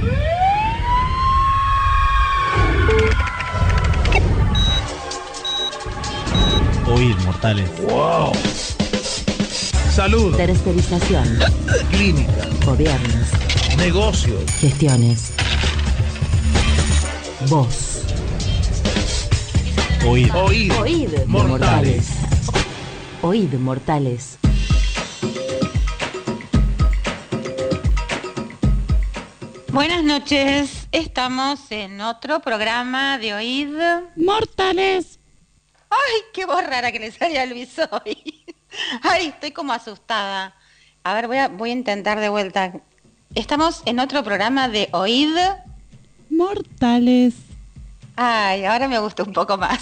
Oíd, mortales. ¡Wow! Salud. Tercerización. Clínica. Gobiernos. Negocios. Gestiones. Voz. Oíd. Oíd. Oíd. Mortales. Oíd, mortales. Buenas noches, estamos en otro programa de Oíd Mortales. ¡Ay, qué voz rara que le sale a Luis hoy! ¡Ay, estoy como asustada! A ver, voy a intentar de vuelta. Estamos en otro programa de Oíd Mortales. Ay, ahora me gusta un poco más.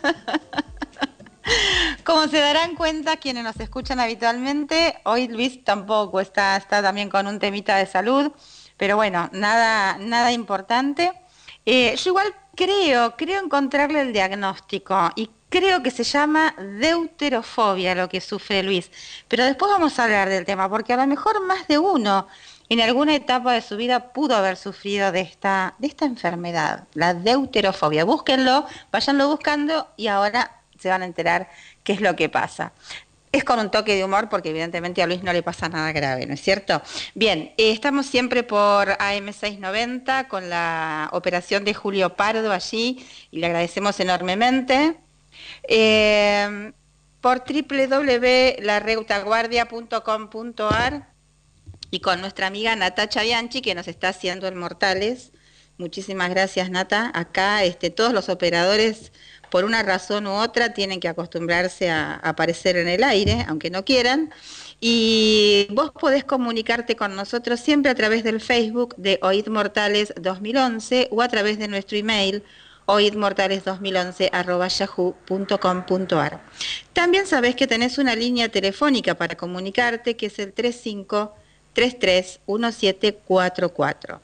Como se darán cuenta quienes nos escuchan habitualmente, hoy Luis tampoco está también con un temita de salud, pero bueno, nada importante. Yo igual creo encontrarle el diagnóstico y creo que se llama deuterofobia lo que sufre Luis, pero después vamos a hablar del tema, porque a lo mejor más de uno en alguna etapa de su vida pudo haber sufrido de esta enfermedad, la deuterofobia. Búsquenlo, váyanlo buscando y ahora se van a enterar qué es lo que pasa. Es con un toque de humor porque evidentemente a Luis no le pasa nada grave, ¿no es cierto? Bien, estamos siempre por AM690 con la operación de Julio Pardo allí y le agradecemos enormemente. Por www.laretaguardia.com.ar y con nuestra amiga Natacha Bianchi que nos está haciendo el Mortales. Muchísimas gracias, Nata. Acá todos los operadores por una razón u otra tienen que acostumbrarse a aparecer en el aire, aunque no quieran, y vos podés comunicarte con nosotros siempre a través del Facebook de Oíd Mortales 2011 o a través de nuestro email oidmortales2011@yahoo.com.ar. También sabés que tenés una línea telefónica para comunicarte, que es el 35331744.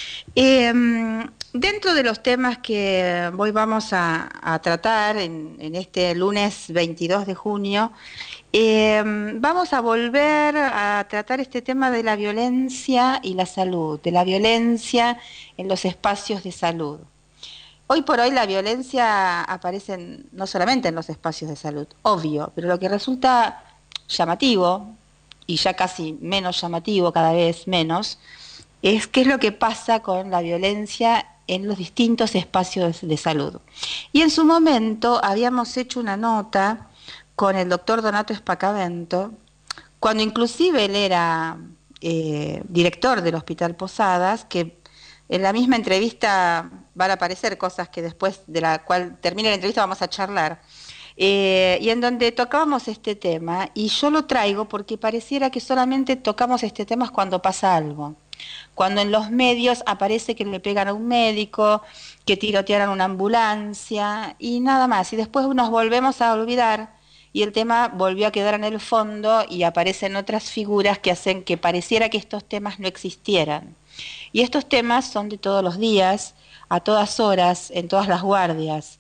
Dentro de los temas que hoy vamos a tratar en este lunes 22 de junio, vamos a volver a tratar este tema de la violencia y la salud, de la violencia en los espacios de salud. Hoy por hoy la violencia aparece no solamente en los espacios de salud, obvio, pero lo que resulta llamativo, y ya casi menos llamativo, cada vez menos, es qué es lo que pasa con la violencia en los distintos espacios de salud. Y en su momento habíamos hecho una nota con el doctor Donato Espacavento, cuando inclusive él era director del Hospital Posadas, que en la misma entrevista van a aparecer cosas que después de la cual termine la entrevista vamos a charlar, y en donde tocábamos este tema, y yo lo traigo porque pareciera que solamente tocamos este tema cuando pasa algo. Cuando en los medios aparece que le pegan a un médico, que tirotearon una ambulancia y nada más, y después nos volvemos a olvidar y el tema volvió a quedar en el fondo y aparecen otras figuras que hacen que pareciera que estos temas no existieran. Y estos temas son de todos los días, a todas horas, en todas las guardias,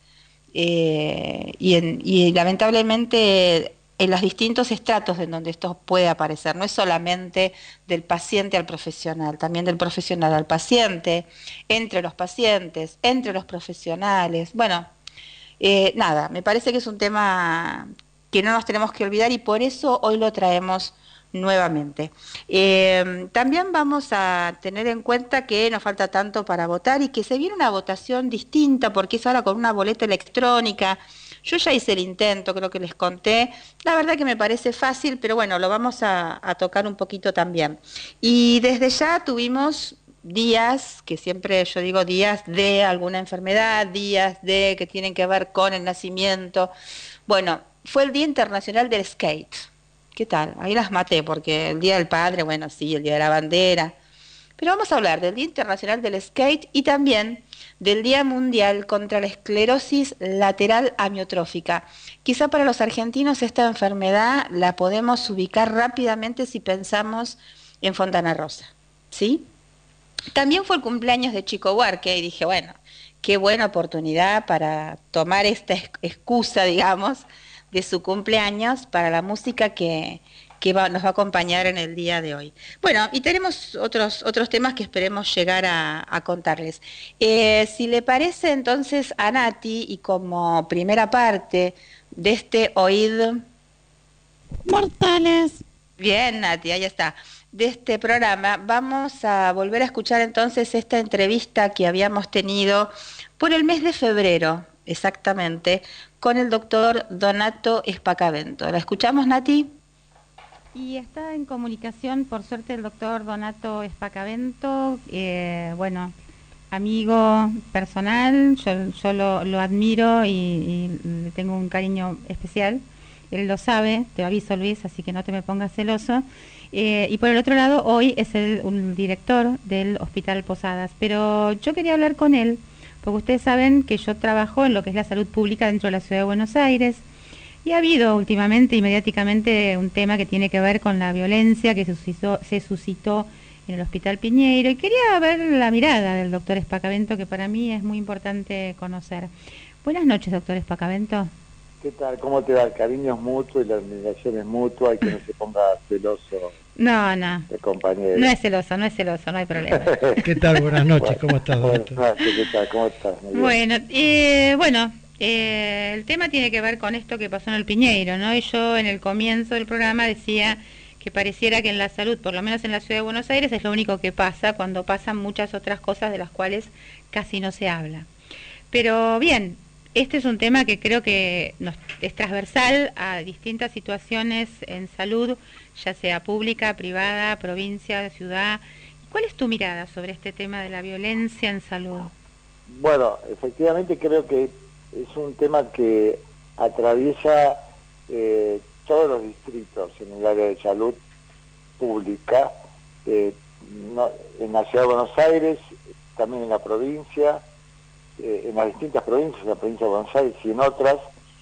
y lamentablemente en los distintos estratos en donde esto puede aparecer. No es solamente del paciente al profesional, también del profesional al paciente, entre los pacientes, entre los profesionales. Bueno, nada, me parece que es un tema que no nos tenemos que olvidar y por eso hoy lo traemos nuevamente. También vamos a tener en cuenta que nos falta tanto para votar y que se viene una votación distinta porque es ahora con una boleta electrónica. Yo ya hice el intento, creo que les conté. La verdad que me parece fácil, pero bueno, lo vamos a tocar un poquito también. Y desde ya tuvimos días, que siempre yo digo días de alguna enfermedad, días de que tienen que ver con el nacimiento. Bueno, fue el Día Internacional del Skate. ¿Qué tal? Ahí las maté, porque el Día del Padre, bueno, sí, el Día de la Bandera. Pero vamos a hablar del Día Internacional del Skate y también del Día Mundial contra la Esclerosis Lateral Amiotrófica. Quizá para los argentinos esta enfermedad la podemos ubicar rápidamente si pensamos en Fontana Rosa, ¿sí? También fue el cumpleaños de Chico Buarque y dije, bueno, qué buena oportunidad para tomar esta excusa, digamos, de su cumpleaños para la música que nos va a acompañar en el día de hoy. Bueno, y tenemos otros temas que esperemos llegar a contarles. Si le parece entonces a Nati, y como primera parte de este Oíd Mortales. Bien, Nati, ahí está. De este programa vamos a volver a escuchar entonces esta entrevista que habíamos tenido por el mes de febrero, exactamente, con el doctor Donato Espacavento. ¿La escuchamos, Nati? Y está en comunicación, por suerte, el doctor Donato Espacavento, bueno, amigo personal, yo lo admiro y le tengo un cariño especial. Él lo sabe, te aviso, Luis, así que no te me pongas celoso. Y por el otro lado, hoy es un director del Hospital Posadas, pero yo quería hablar con él, porque ustedes saben que yo trabajo en lo que es la salud pública dentro de la Ciudad de Buenos Aires, y ha habido últimamente y mediáticamente un tema que tiene que ver con la violencia que se suscitó en el Hospital Piñeiro, y quería ver la mirada del doctor Espacavento, que para mí es muy importante conocer. Buenas noches, doctor Espacavento. ¿Qué tal? ¿Cómo te va? El cariño es mutuo y la admiración es mutua y que no se ponga celoso. No. El compañero. No es celoso, no hay problema. ¿Qué tal? Buenas noches, ¿cómo estás, Buenas doctor? noches, ¿qué tal? ¿Cómo estás? Bueno, el tema tiene que ver con esto que pasó en el Piñeiro, ¿no? Y yo en el comienzo del programa decía que pareciera que en la salud, por lo menos en la Ciudad de Buenos Aires, es lo único que pasa cuando pasan muchas otras cosas de las cuales casi no se habla. Pero bien, este es un tema que creo que es transversal a distintas situaciones en salud, ya sea pública, privada, provincia, ciudad. ¿Cuál es tu mirada sobre este tema de la violencia en salud? Bueno, efectivamente creo que es un tema que atraviesa todos los distritos en el área de salud pública, en la Ciudad de Buenos Aires, también en la provincia, en las distintas provincias, en la provincia de Buenos Aires y en otras,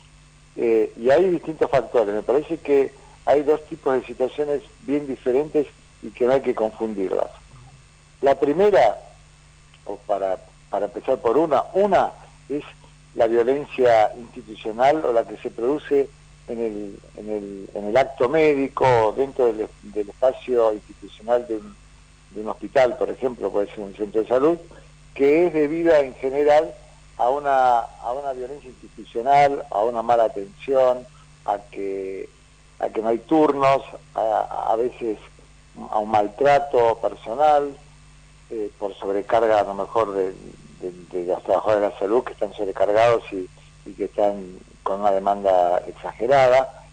y hay distintos factores. Me parece que hay dos tipos de situaciones bien diferentes y que no hay que confundirlas. La primera, o para empezar por una es la violencia institucional o la que se produce en el acto médico, dentro del espacio institucional de un hospital, por ejemplo, puede ser un centro de salud, que es debida en general a una violencia institucional, a una mala atención, a que no hay turnos, a veces a un maltrato personal, por sobrecarga a lo mejor de los trabajadores de la salud, que están sobrecargados y que están con una demanda exagerada.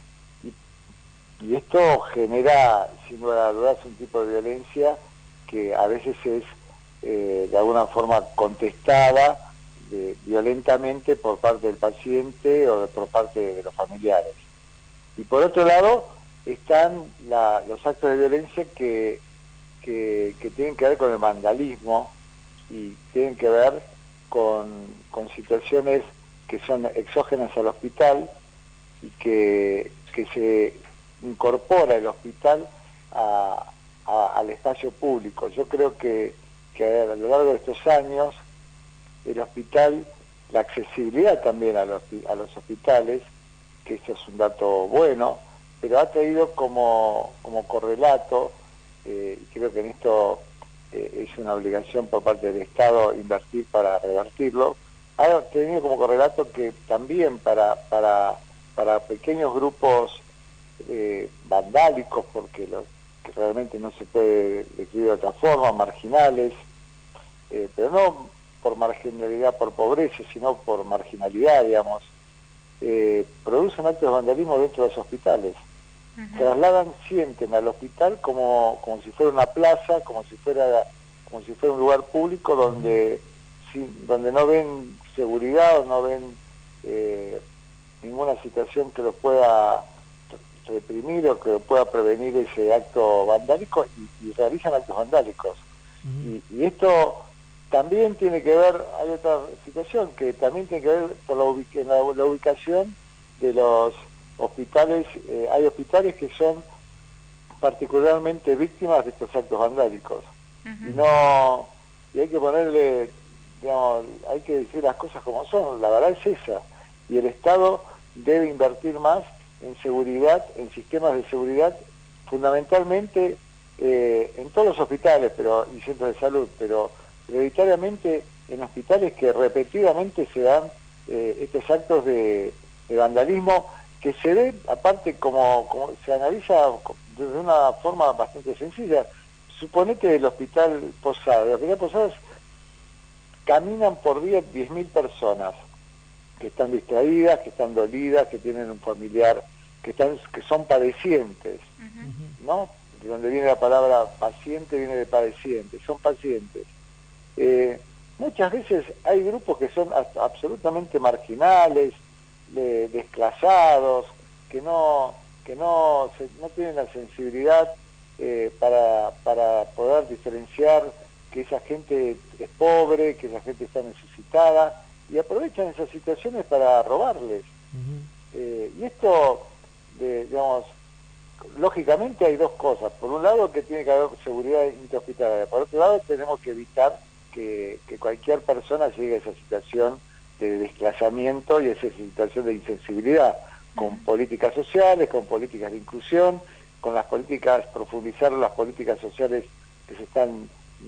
Y esto genera, sin lugar a dudas, un tipo de violencia que a veces es de alguna forma contestada violentamente por parte del paciente o por parte de los familiares. Y por otro lado están los actos de violencia que tienen que ver con el vandalismo y tienen que ver con situaciones que son exógenas al hospital y que se incorpora el hospital al espacio público. Yo creo que a lo largo de estos años el hospital, la accesibilidad también a los hospitales, que esto es un dato bueno, pero ha traído como correlato, y creo que en esto es una obligación por parte del Estado invertir para revertirlo, ha tenido como correlato que también para pequeños grupos vandálicos, porque que realmente no se puede describir de otra forma, marginales, pero no por marginalidad, por pobreza, sino por marginalidad, digamos, producen actos de vandalismo dentro de los hospitales. Sienten al hospital como si fuera una plaza, como si fuera un lugar público donde no ven seguridad o no ven ninguna situación que los pueda reprimir o que pueda prevenir ese acto vandálico y realizan actos vandálicos. Y esto también tiene que ver, hay otra situación que también tiene que ver por la ubicación de los hospitales. Hay hospitales que son particularmente víctimas de estos actos vandálicos. Y hay que ponerle, digamos, hay que decir las cosas como son, la verdad es esa. Y el Estado debe invertir más en seguridad, en sistemas de seguridad fundamentalmente en todos los hospitales y centros de salud, pero prioritariamente en hospitales que repetidamente se dan estos actos de vandalismo, que se ve, aparte, como se analiza de una forma bastante sencilla. Suponete el Hospital Posadas. El Hospital Posadas caminan por día 10.000 personas que están distraídas, que están dolidas, que tienen un familiar, que son padecientes, ¿no? De donde viene la palabra paciente, viene de padeciente, son pacientes. Muchas veces hay grupos que son absolutamente marginales, desclasados, que no tienen la sensibilidad para poder diferenciar que esa gente es pobre, que esa gente está necesitada, y aprovechan esas situaciones para robarles. Y esto, digamos, lógicamente hay dos cosas. Por un lado, que tiene que haber seguridad intrahospitalaria. Por otro lado, tenemos que evitar que cualquier persona llegue a esa situación de desplazamiento y a esa situación de insensibilidad, con políticas sociales, con políticas de inclusión, con las políticas, profundizar las políticas sociales que se están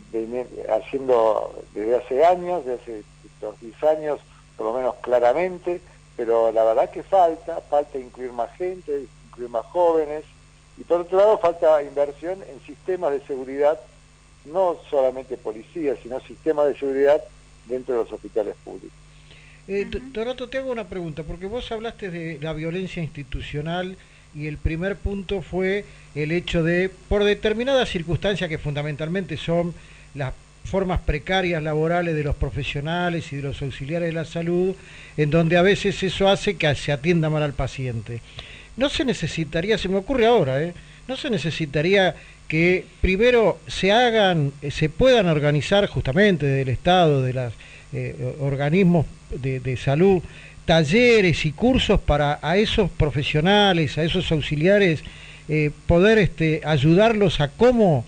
haciendo desde hace años, desde hace 10 años, por lo menos claramente, pero la verdad que falta incluir más gente, incluir más jóvenes, y por otro lado falta inversión en sistemas de seguridad, no solamente policías, sino sistemas de seguridad dentro de los hospitales públicos. Donato, te hago una pregunta, porque vos hablaste de la violencia institucional y el primer punto fue el hecho de, por determinadas circunstancias que fundamentalmente son las formas precarias laborales de los profesionales y de los auxiliares de la salud, en donde a veces eso hace que se atienda mal al paciente. No se necesitaría, se me ocurre ahora, no se necesitaría que primero se puedan organizar justamente del Estado, de los organismos de salud, talleres y cursos para a esos profesionales, a esos auxiliares, poder ayudarlos a cómo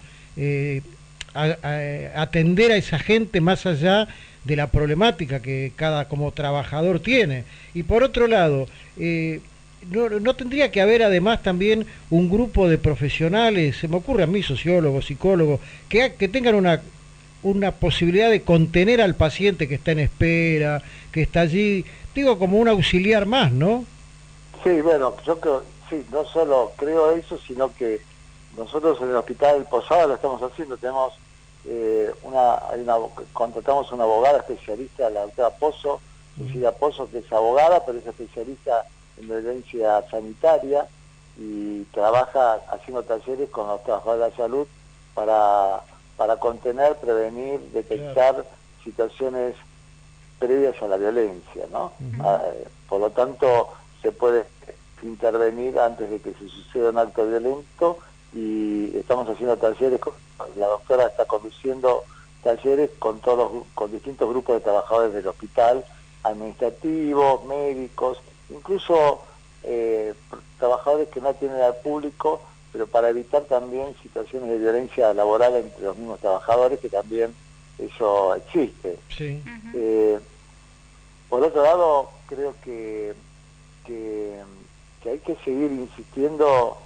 atender a esa gente más allá de la problemática que cada como trabajador tiene. Y por otro lado, no tendría que haber además también un grupo de profesionales, se me ocurre a mí, sociólogos, psicólogos, que tengan una posibilidad de contener al paciente que está en espera, que está allí, digo, como un auxiliar más, ¿no? Sí, bueno, yo creo, sí, no solo creo eso, sino que nosotros en el Hospital Posadas lo estamos haciendo. Tenemos contratamos una abogada especialista, la doctora Pozo, Cecilia Pozo, que es abogada, pero es especialista en violencia sanitaria y trabaja haciendo talleres con los trabajadores de la salud para contener, prevenir, detectar situaciones previas a la violencia, ¿no? Por lo tanto, se puede intervenir antes de que se suceda un acto violento, y estamos haciendo talleres, la doctora está conduciendo talleres con distintos grupos de trabajadores del hospital, administrativos, médicos, incluso trabajadores que no atienden al público, pero para evitar también situaciones de violencia laboral entre los mismos trabajadores, que también eso existe. Sí. Por otro lado, creo que hay que seguir insistiendo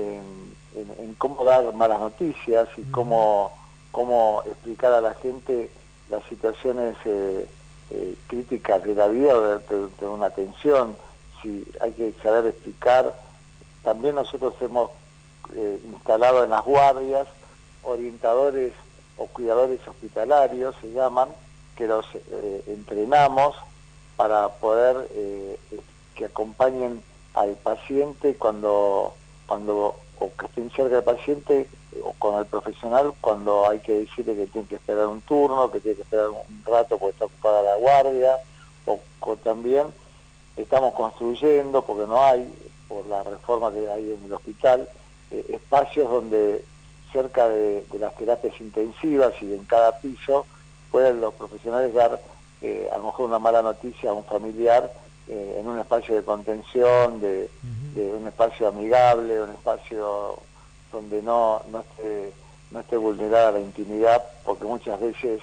en cómo dar malas noticias y cómo explicar a la gente las situaciones críticas de la vida o de una atención. Si hay que saber explicar. También nosotros hemos instalado en las guardias orientadores o cuidadores hospitalarios, se llaman, que los entrenamos para poder que acompañen al paciente cuando o que estén cerca del paciente o con el profesional cuando hay que decirle que tiene que esperar un turno, que tiene que esperar un rato porque está ocupada la guardia, o también estamos construyendo, porque no hay, por la reforma que hay en el hospital, espacios donde cerca de las terapias intensivas y en cada piso pueden los profesionales dar a lo mejor una mala noticia a un familiar en un espacio de contención, de un espacio amigable, un espacio donde no esté vulnerada la intimidad, porque muchas veces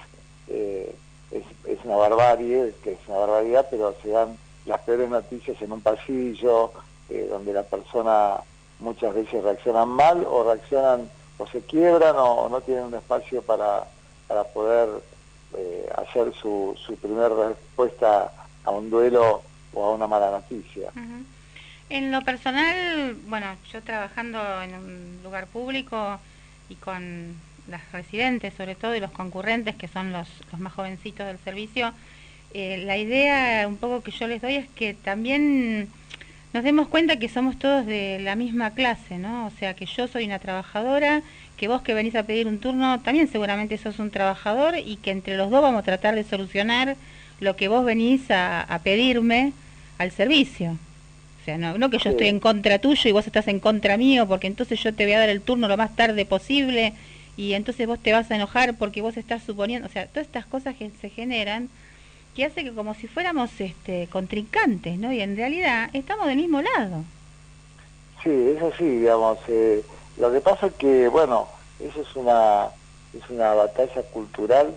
es una barbarie, que es una barbaridad, pero se dan las peores noticias en un pasillo, donde la persona muchas veces reaccionan mal o reaccionan o se quiebran o no tienen un espacio para poder hacer su primera respuesta a un duelo o a una mala noticia. Uh-huh. En lo personal, bueno, yo trabajando en un lugar público y con las residentes sobre todo y los concurrentes que son los más jovencitos del servicio, la idea un poco que yo les doy es que también nos demos cuenta que somos todos de la misma clase, ¿no? O sea, que yo soy una trabajadora, que vos que venís a pedir un turno también seguramente sos un trabajador y que entre los dos vamos a tratar de solucionar lo que vos venís a pedirme al servicio. O sea, no que yo estoy en contra tuyo y vos estás en contra mío, porque entonces yo te voy a dar el turno lo más tarde posible y entonces vos te vas a enojar porque vos estás suponiendo, o sea, todas estas cosas que se generan que hace que como si fuéramos contrincantes, ¿no? Y en realidad estamos del mismo lado. Sí, eso sí, digamos. Lo que pasa es que, bueno, eso es una batalla cultural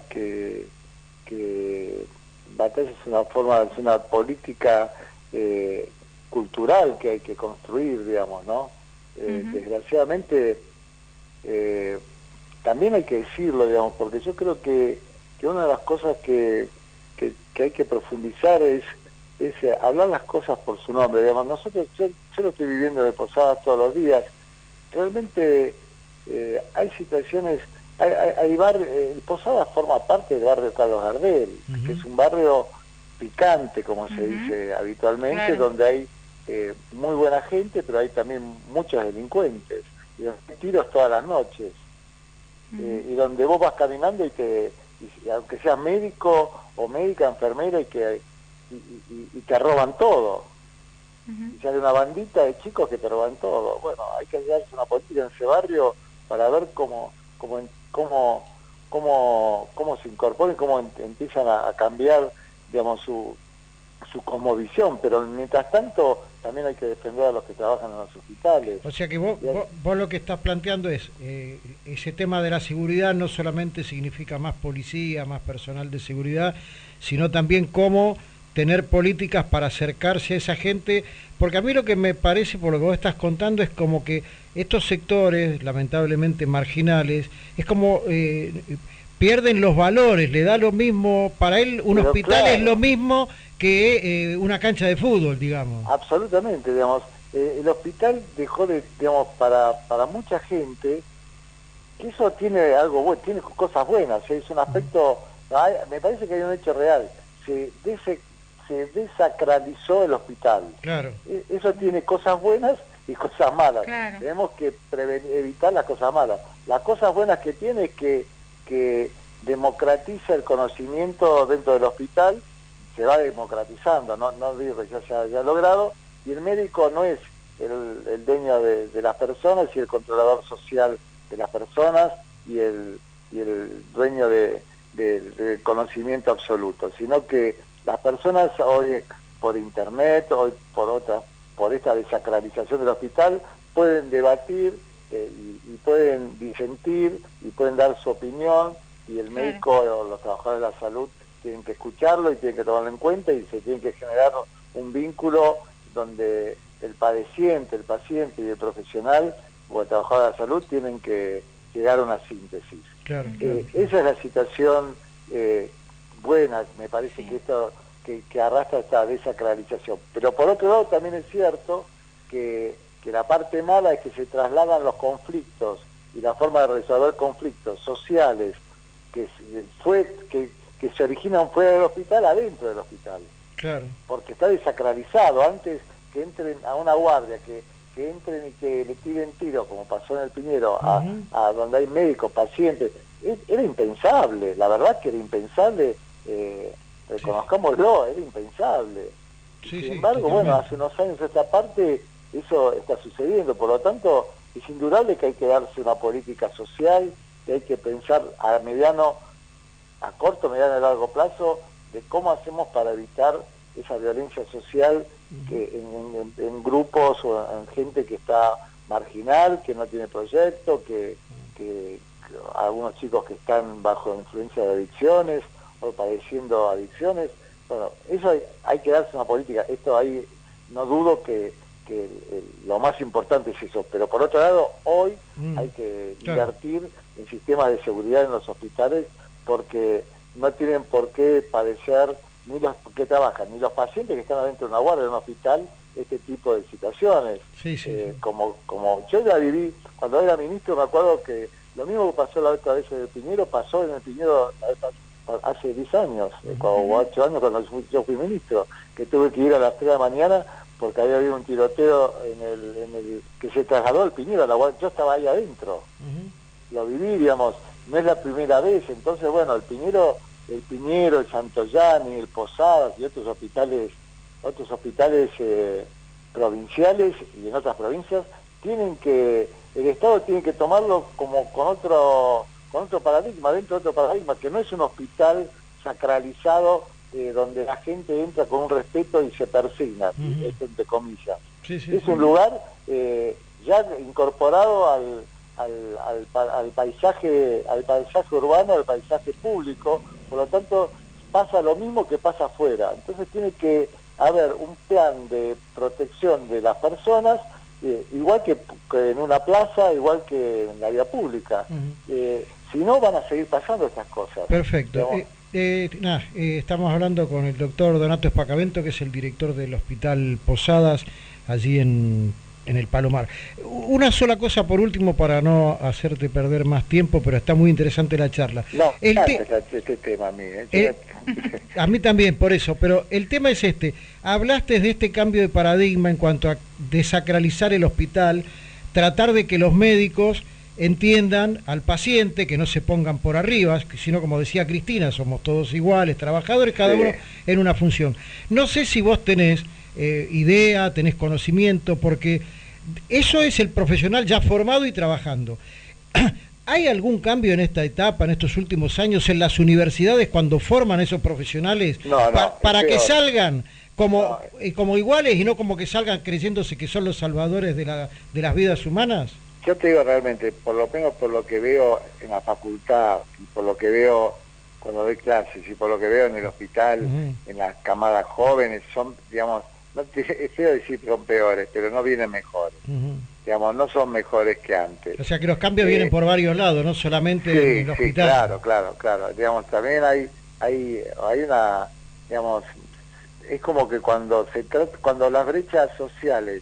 batalla es una forma, es una política cultural que hay que construir, digamos, ¿no? Uh-huh. Desgraciadamente, también hay que decirlo, digamos, porque yo creo que una de las cosas que hay que profundizar es hablar las cosas por su nombre, digamos. Nosotros, yo lo estoy viviendo de Posadas todos los días, realmente hay situaciones, Posadas forma parte del barrio Carlos Gardel, uh-huh, que es un barrio picante, como uh-huh, se dice habitualmente, claro, donde hay muy buena gente, pero hay también muchos delincuentes, y donde hay tiros todas las noches, uh-huh, y donde vos vas caminando y aunque seas médico o médica, enfermera, y te roban todo. Uh-huh. Y sale una bandita de chicos que te roban todo. Bueno, hay que darse una política en ese barrio para ver cómo se incorporan, cómo empiezan a cambiar, digamos, su cosmovisión, pero mientras tanto también hay que defender a los que trabajan en los hospitales. O sea que vos lo que estás planteando es ese tema de la seguridad no solamente significa más policía, más personal de seguridad, sino también cómo tener políticas para acercarse a esa gente, porque a mí lo que me parece, por lo que vos estás contando, es como que estos sectores, lamentablemente marginales, es como pierden los valores, le da lo mismo, para él un pero hospital claro, es lo mismo que una cancha de fútbol, digamos. Absolutamente, digamos, el hospital dejó de, digamos, para mucha gente, que eso tiene algo bueno, tiene cosas buenas, es un aspecto, me parece que hay un hecho real, se desacralizó el hospital. Claro. Eso tiene cosas buenas y cosas malas. Claro. Tenemos que evitar las cosas malas. Las cosas buenas que tiene es que democratiza el conocimiento dentro del hospital, se va democratizando, no digo que ya se haya logrado, y el médico no es el dueño de las personas y el controlador social de las personas y el dueño del conocimiento absoluto, sino que las personas hoy por internet, hoy por esta desacralización del hospital, pueden debatir y pueden disentir y pueden dar su opinión, y el médico o los trabajadores de la salud tienen que escucharlo y tienen que tomarlo en cuenta, y se tiene que generar un vínculo donde el paciente y el profesional o el trabajador de la salud tienen que llegar a una síntesis. Claro. Esa es la situación buena, me parece, que esto que arrastra esta desacralización. Pero por otro lado también es cierto que la parte mala es que se trasladan los conflictos y la forma de resolver conflictos sociales que se originan fuera del hospital, adentro del hospital. Claro. Porque está desacralizado. Antes que entren a una guardia, que entren y que le tiren tiros, como pasó en el Piñero, uh-huh, a donde hay médicos, pacientes, era impensable. La verdad que era impensable, reconozcámoslo, era impensable. Sí, Sin embargo, bueno, hace unos años esta parte, eso está sucediendo. Por lo tanto, es indudable que hay que darse una política social, que hay que pensar a corto, mediano y largo plazo, de cómo hacemos para evitar esa violencia social que en grupos o en gente que está marginal, que no tiene proyecto, que algunos chicos que están bajo influencia de adicciones o padeciendo adicciones. Bueno, eso hay que darse una política. Esto ahí no dudo que que lo más importante es eso. Pero por otro lado, hoy hay que invertir en sistemas de seguridad en los hospitales, porque no tienen por qué padecer ni los que trabajan, ni los pacientes que están adentro de una guardia de un hospital, este tipo de situaciones. Como yo ya viví, cuando era ministro, me acuerdo que lo mismo que pasó la otra vez en el Piñero, pasó en el Piñero hace 10 años, o 8 años cuando yo fui ministro, que tuve que ir a las 3 de la mañana porque había habido un tiroteo en el que se trasladó al Piñero, a la guardia. Yo estaba ahí adentro, lo viví, digamos, no es la primera vez. Entonces, bueno, el Piñero, el Santoyani, el Posadas y otros hospitales provinciales y en otras provincias, el Estado tiene que tomarlo como con otro paradigma, dentro de otro paradigma, que no es un hospital sacralizado donde la gente entra con un respeto y se persigna, esto entre comillas. Es un lugar ya incorporado al paisaje urbano, al paisaje público. Por lo tanto, pasa lo mismo que pasa afuera. Entonces tiene que haber un plan de protección de las personas, igual que en una plaza, igual que en la vía pública. Si no, van a seguir pasando estas cosas. Perfecto. Estamos hablando con el doctor Donato Espacavento, que es el director del Hospital Posadas, allí en el Palomar. Una sola cosa por último, para no hacerte perder más tiempo, pero está muy interesante la charla. No, este tema a mí. A mí también, por eso, pero el tema es este. Hablaste de este cambio de paradigma en cuanto a desacralizar el hospital, tratar de que los médicos entiendan al paciente, que no se pongan por arriba, sino, como decía Cristina, somos todos iguales, trabajadores, cada uno en una función. No sé si vos tenés idea, tenés conocimiento, porque eso es el profesional ya formado y trabajando. ¿Hay algún cambio en esta etapa, en estos últimos años, en las universidades cuando forman a esos profesionales para que salgan como iguales y no como que salgan creyéndose que son los salvadores de las vidas humanas? Yo te digo realmente, por lo menos por lo que veo en la facultad, y por lo que veo cuando doy clases, y por lo que veo en el hospital, en las camadas jóvenes, son, digamos, es feo decir que son peores, pero no vienen mejores. Digamos, no son mejores que antes. O sea que los cambios vienen por varios lados, no solamente en el hospital. Claro. Digamos, también hay una, digamos, es como que cuando las brechas sociales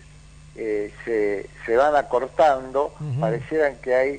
se van acortando, parecieran que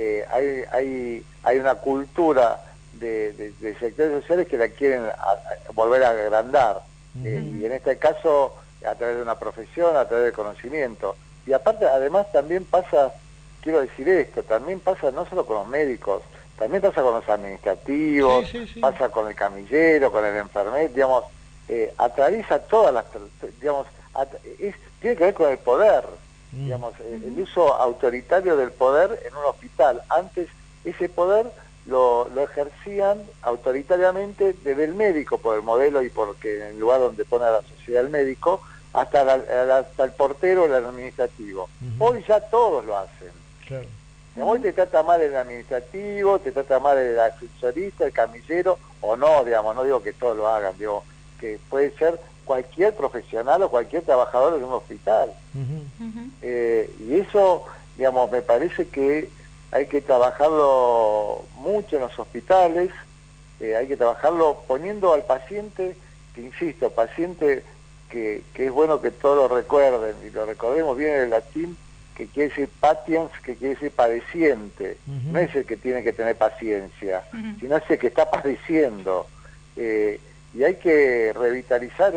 hay una cultura de sectores sociales que la quieren volver a agrandar, y en este caso a través de una profesión, a través del conocimiento. Y aparte, además también pasa, quiero decir esto, también pasa no solo con los médicos, también pasa con los administrativos, pasa con el camillero, con el enfermero, digamos, atraviesa todas las, digamos, tiene que ver con el poder, digamos, el uso autoritario del poder en un hospital. Antes ese poder lo ejercían autoritariamente desde el médico, por el modelo y porque en el lugar donde pone a la sociedad el médico, hasta el portero, el administrativo. Hoy ya todos lo hacen. Claro. Hoy te trata mal el administrativo, te trata mal el ascensorista, el camillero, o no, digamos, no digo que todos lo hagan, digo que puede ser cualquier profesional o cualquier trabajador de un hospital. Y eso, digamos, me parece que hay que trabajarlo mucho en los hospitales, hay que trabajarlo poniendo al paciente, que insisto, paciente que es bueno que todos lo recuerden, y lo recordemos bien en el latín, que quiere decir patiens, que quiere decir padeciente. No es el que tiene que tener paciencia, sino es el que está padeciendo. Y hay que revitalizar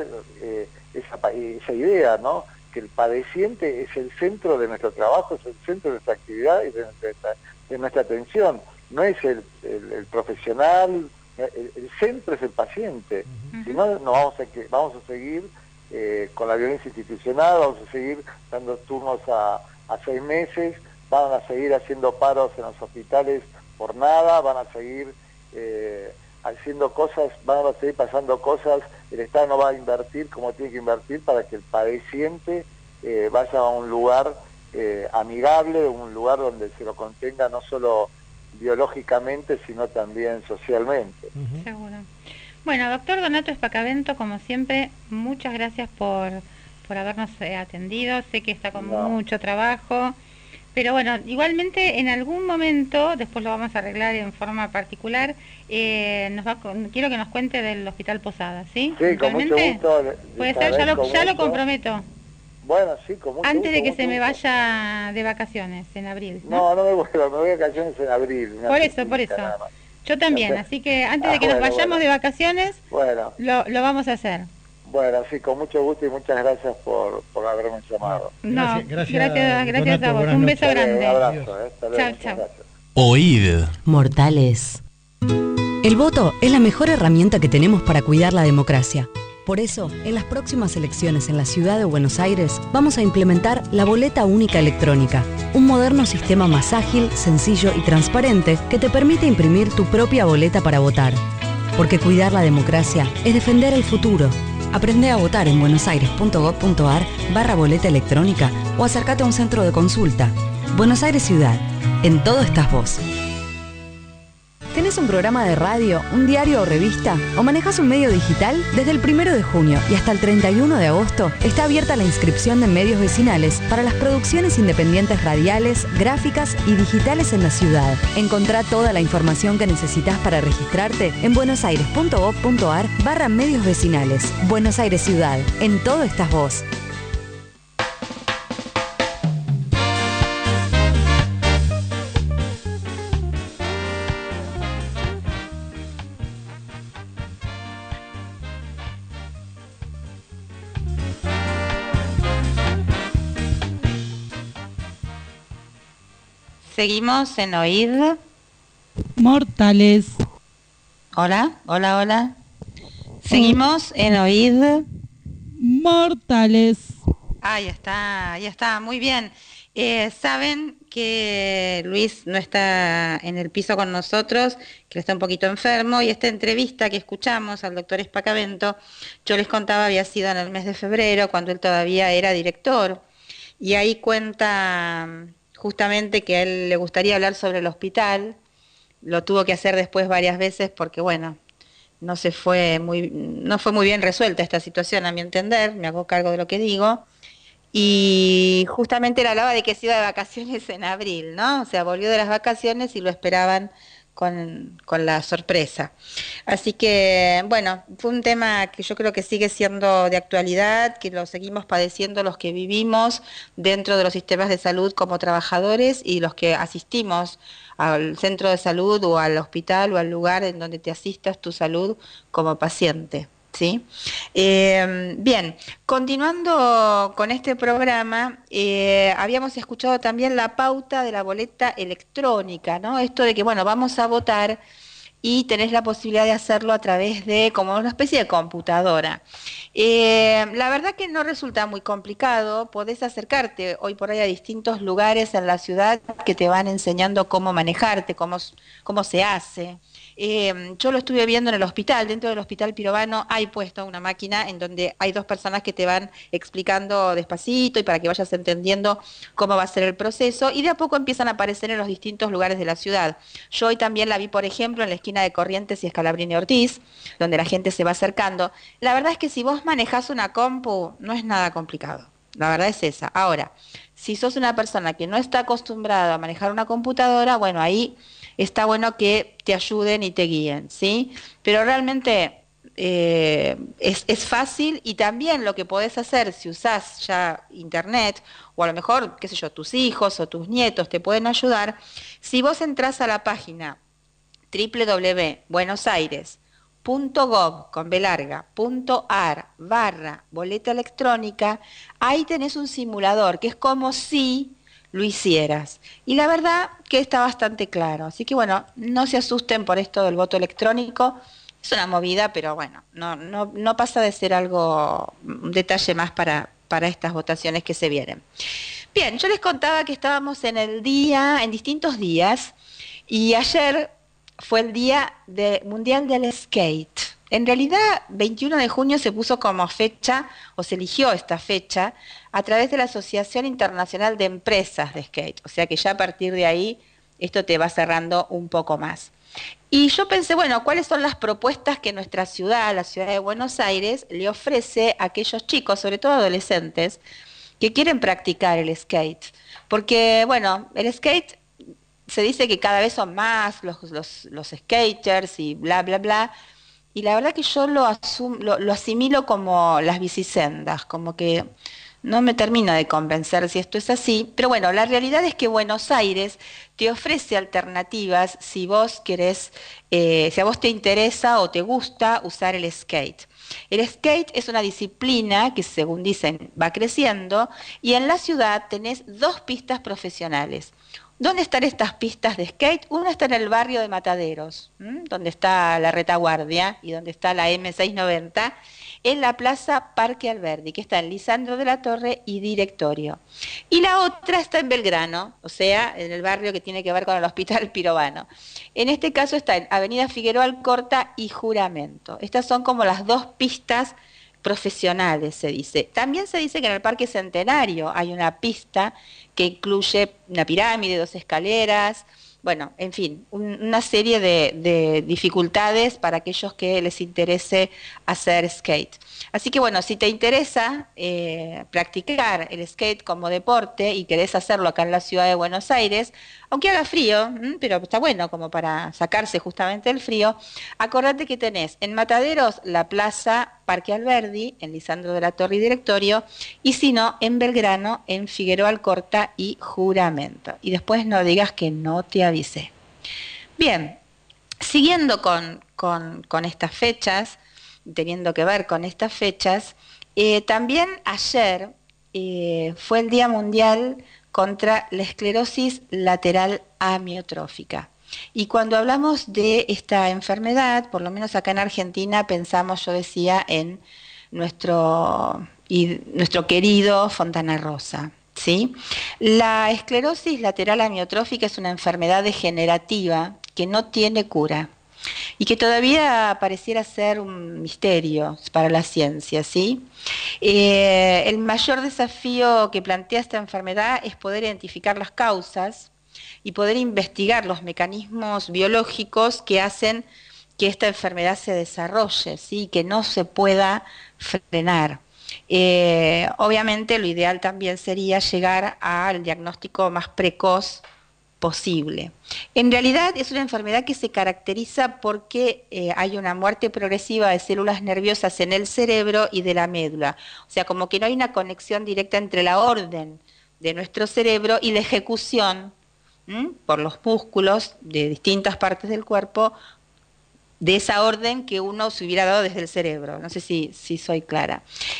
esa idea, ¿no? Que el padeciente es el centro de nuestro trabajo, es el centro de nuestra actividad y de nuestra atención. No es el profesional, el centro es el paciente. Si no, vamos a seguir con la violencia institucional, vamos a seguir dando turnos a 6 meses, van a seguir haciendo paros en los hospitales por nada, van a seguir haciendo cosas, van a seguir pasando cosas, el Estado no va a invertir como tiene que invertir para que el padeciente vaya a un lugar amigable, un lugar donde se lo contenga no solo biológicamente, sino también socialmente. Seguro. Bueno, doctor Donato Espacavento, como siempre, muchas gracias por por habernos atendido. Sé que está con No. mucho trabajo, pero bueno, igualmente en algún momento, después lo vamos a arreglar en forma particular, quiero que nos cuente del Hospital Posada, ¿sí? Sí, con mucho ¿Puntualmente? gusto. Puede ser, ya lo Isabel. comprometo. Bueno, sí, con mucho Antes de que gusto, se me mucho gusto. vaya de vacaciones en abril, ¿no? No, no me voy a vacaciones en abril. una Por eso. semanita nada más. Yo también, así que antes de que nos vayamos de vacaciones, Bueno, lo vamos a hacer. bueno, sí, con mucho gusto y muchas gracias por haberme llamado. No, Gracias, gracias a Donato, vos. buenas Un beso noches. grande. Un abrazo, hasta luego. Chao, muchas chao. gracias. Oíd. Mortales. El voto es la mejor herramienta que tenemos para cuidar la democracia. Por eso, en las próximas elecciones en la ciudad de Buenos Aires, vamos a implementar la boleta única electrónica, un moderno sistema más ágil, sencillo y transparente que te permite imprimir tu propia boleta para votar. Porque cuidar la democracia es defender el futuro. Aprende a votar en buenosaires.gov.ar/boleta electrónica o acércate a un centro de consulta. Buenos Aires Ciudad. En todo estás vos. ¿Tenés un programa de radio, un diario o revista? ¿O manejás un medio digital? Desde el 1 de junio y hasta el 31 de agosto está abierta la inscripción de medios vecinales para las producciones independientes radiales, gráficas y digitales en la ciudad. Encontrá toda la información que necesitas para registrarte en buenosaires.gov.ar/medios vecinales. Buenos Aires Ciudad. En todo estás vos. Seguimos en Oíd. Mortales. Hola. Seguimos en Oíd. Mortales. Ahí está, muy bien. Saben que Luis no está en el piso con nosotros, que está un poquito enfermo, y esta entrevista que escuchamos al doctor Espacavento, yo les contaba, había sido en el mes de febrero, cuando él todavía era director, y ahí cuenta justamente que a él le gustaría hablar sobre el hospital. Lo tuvo que hacer después varias veces porque, bueno, no fue muy bien resuelta esta situación, a mi entender, me hago cargo de lo que digo. Y justamente él hablaba de que se iba de vacaciones en abril, ¿no? O sea, volvió de las vacaciones y lo esperaban con la sorpresa. Así que, bueno, fue un tema que yo creo que sigue siendo de actualidad, que lo seguimos padeciendo los que vivimos dentro de los sistemas de salud como trabajadores y los que asistimos al centro de salud o al hospital o al lugar en donde te asistas tu salud como paciente. ¿Sí? Bien, continuando con este programa, habíamos escuchado también la pauta de la boleta electrónica, ¿no? Esto de que, bueno, vamos a votar y tenés la posibilidad de hacerlo a través de como una especie de computadora. La verdad que no resulta muy complicado, podés acercarte hoy por hoy a distintos lugares en la ciudad que te van enseñando cómo manejarte, cómo se hace. Yo lo estuve viendo en el hospital, dentro del Hospital Pirovano hay puesto una máquina en donde hay dos personas que te van explicando despacito y para que vayas entendiendo cómo va a ser el proceso, y de a poco empiezan a aparecer en los distintos lugares de la ciudad. Yo hoy también la vi, por ejemplo, en la esquina de Corrientes y Scalabrini Ortiz, donde la gente se va acercando. La verdad es que si vos manejás una compu, no es nada complicado. La verdad es esa. Ahora, si sos una persona que no está acostumbrada a manejar una computadora, bueno, ahí está bueno que te ayuden y te guíen, ¿sí? Pero realmente es fácil, y también lo que podés hacer si usás ya internet, o a lo mejor, qué sé yo, tus hijos o tus nietos te pueden ayudar, si vos entrás a la página www.buenosaires.gov.ar/boleta electrónica, ahí tenés un simulador que es como si lo hicieras. Y la verdad que está bastante claro. Así que bueno, no se asusten por esto del voto electrónico. Es una movida, pero bueno, no pasa de ser un detalle más para estas votaciones que se vienen. Bien, yo les contaba que estábamos en distintos días, y ayer fue el Día Mundial del Skate. En realidad, 21 de junio se puso como fecha, o se eligió esta fecha, a través de la Asociación Internacional de Empresas de Skate. O sea que ya a partir de ahí, esto te va cerrando un poco más. Y yo pensé, bueno, ¿cuáles son las propuestas que nuestra ciudad, la ciudad de Buenos Aires, le ofrece a aquellos chicos, sobre todo adolescentes, que quieren practicar el skate? Porque, bueno, el skate se dice que cada vez son más los skaters y bla, bla, bla. Y la verdad que yo lo asimilo como las bicisendas, como que no me termina de convencer si esto es así, pero bueno, la realidad es que Buenos Aires te ofrece alternativas si vos querés, si a vos te interesa o te gusta usar el skate. El skate es una disciplina que, según dicen, va creciendo, y en la ciudad tenés 2 pistas profesionales. ¿Dónde están estas pistas de skate? Una está en el barrio de Mataderos, donde está la Retaguardia y donde está la M690, en la Plaza Parque Alberdi, que está en Lisandro de la Torre y Directorio. Y la otra está en Belgrano, o sea, en el barrio que tiene que ver con el Hospital Pirovano. En este caso está en Avenida Figueroa Alcorta y Juramento. Estas son como las 2 pistas profesionales, se dice. También se dice que en el Parque Centenario hay una pista que incluye una pirámide, 2 escaleras, bueno, en fin, una serie de dificultades para aquellos que les interese hacer skate. Así que bueno, si te interesa practicar el skate como deporte y querés hacerlo acá en la ciudad de Buenos Aires, aunque haga frío, pero está bueno como para sacarse justamente el frío, acordate que tenés en Mataderos la Plaza Parque Alberdi, en Lisandro de la Torre y Directorio, y si no, en Belgrano, en Figueroa Alcorta y Juramento. Y después no digas que no te avisé. Bien, siguiendo con estas fechas, teniendo que ver con estas fechas, también ayer fue el Día Mundial contra la esclerosis lateral amiotrófica. Y cuando hablamos de esta enfermedad, por lo menos acá en Argentina, pensamos, yo decía, en nuestro querido Fontana Rosa, ¿sí? La esclerosis lateral amiotrófica es una enfermedad degenerativa que no tiene cura y que todavía pareciera ser un misterio para la ciencia, ¿sí? El mayor desafío que plantea esta enfermedad es poder identificar las causas y poder investigar los mecanismos biológicos que hacen que esta enfermedad se desarrolle, ¿sí? Que no se pueda frenar. Obviamente lo ideal también sería llegar al diagnóstico más precoz posible. En realidad es una enfermedad que se caracteriza porque hay una muerte progresiva de células nerviosas en el cerebro y de la médula. O sea, como que no hay una conexión directa entre la orden de nuestro cerebro y la ejecución por los músculos de distintas partes del cuerpo de esa orden que uno se hubiera dado desde el cerebro. No sé si soy clara.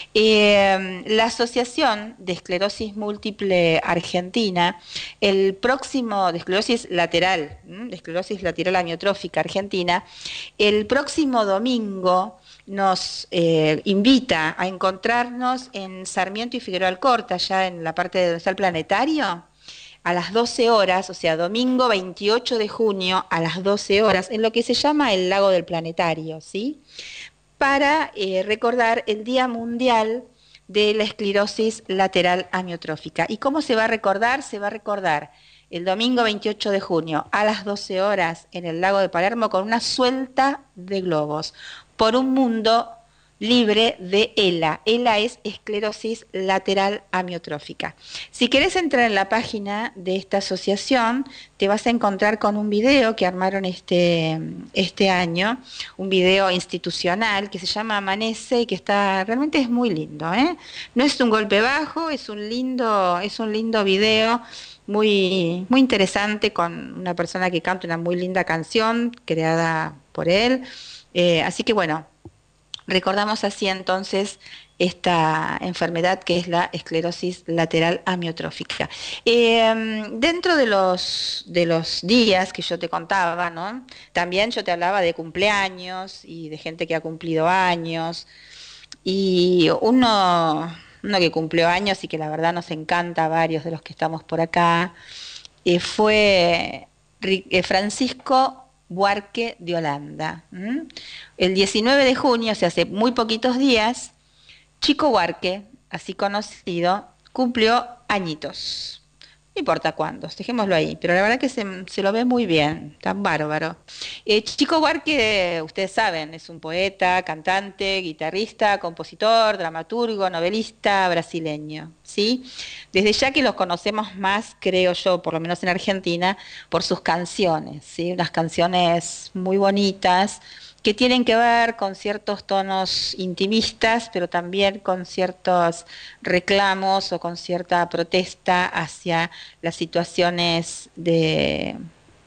La Asociación de Esclerosis Múltiple Argentina, de esclerosis lateral amiotrófica argentina, el próximo domingo nos invita a encontrarnos en Sarmiento y Figueroa Alcorta, ya en la parte de donde está el planetario, a las 12 horas, o sea, domingo 28 de junio a las 12 horas, en lo que se llama el Lago del Planetario, ¿sí? Para recordar el Día Mundial de la Esclerosis Lateral Amiotrófica. ¿Y cómo se va a recordar? Se va a recordar el domingo 28 de junio a las 12 horas en el Lago de Palermo con una suelta de globos por un mundo libre de ELA. ELA es esclerosis lateral amiotrófica. Si querés entrar en la página de esta asociación, te vas a encontrar con un video que armaron este año, un video institucional que se llama Amanece y que realmente es muy lindo, ¿eh? No es un golpe bajo, es un lindo video muy, muy interesante, con una persona que canta una muy linda canción creada por él. Así que bueno, recordamos así entonces esta enfermedad que es la esclerosis lateral amiotrófica. Dentro de los días que yo te contaba, ¿no? También yo te hablaba de cumpleaños y de gente que ha cumplido años. Y uno que cumplió años y que la verdad nos encanta a varios de los que estamos por acá, fue Francisco Buarque de Holanda. El 19 de junio, o sea, hace muy poquitos días, Chico Buarque, así conocido, cumplió añitos. No importa cuándo, dejémoslo ahí, pero la verdad que se lo ve muy bien, tan bárbaro. Chico Buarque, ustedes saben, es un poeta, cantante, guitarrista, compositor, dramaturgo, novelista brasileño, ¿sí? Desde ya que los conocemos más, creo yo, por lo menos en Argentina, por sus canciones, ¿sí? Unas canciones muy bonitas, que tienen que ver con ciertos tonos intimistas, pero también con ciertos reclamos o con cierta protesta hacia las situaciones de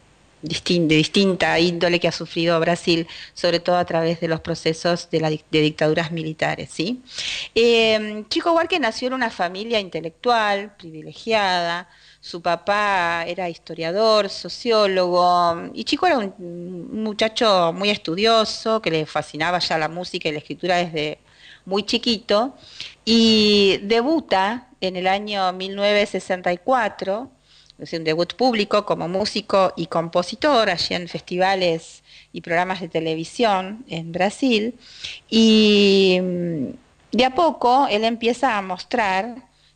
distinta índole que ha sufrido Brasil, sobre todo a través de los procesos de dictaduras militares, ¿sí? Chico Buarque nació en una familia intelectual, privilegiada. Su papá era historiador, sociólogo, y Chico era un muchacho muy estudioso, que le fascinaba ya la música y la escritura desde muy chiquito, y debuta en el año 1964, es un debut público como músico y compositor, allí en festivales y programas de televisión en Brasil, y de a poco él empieza a mostrar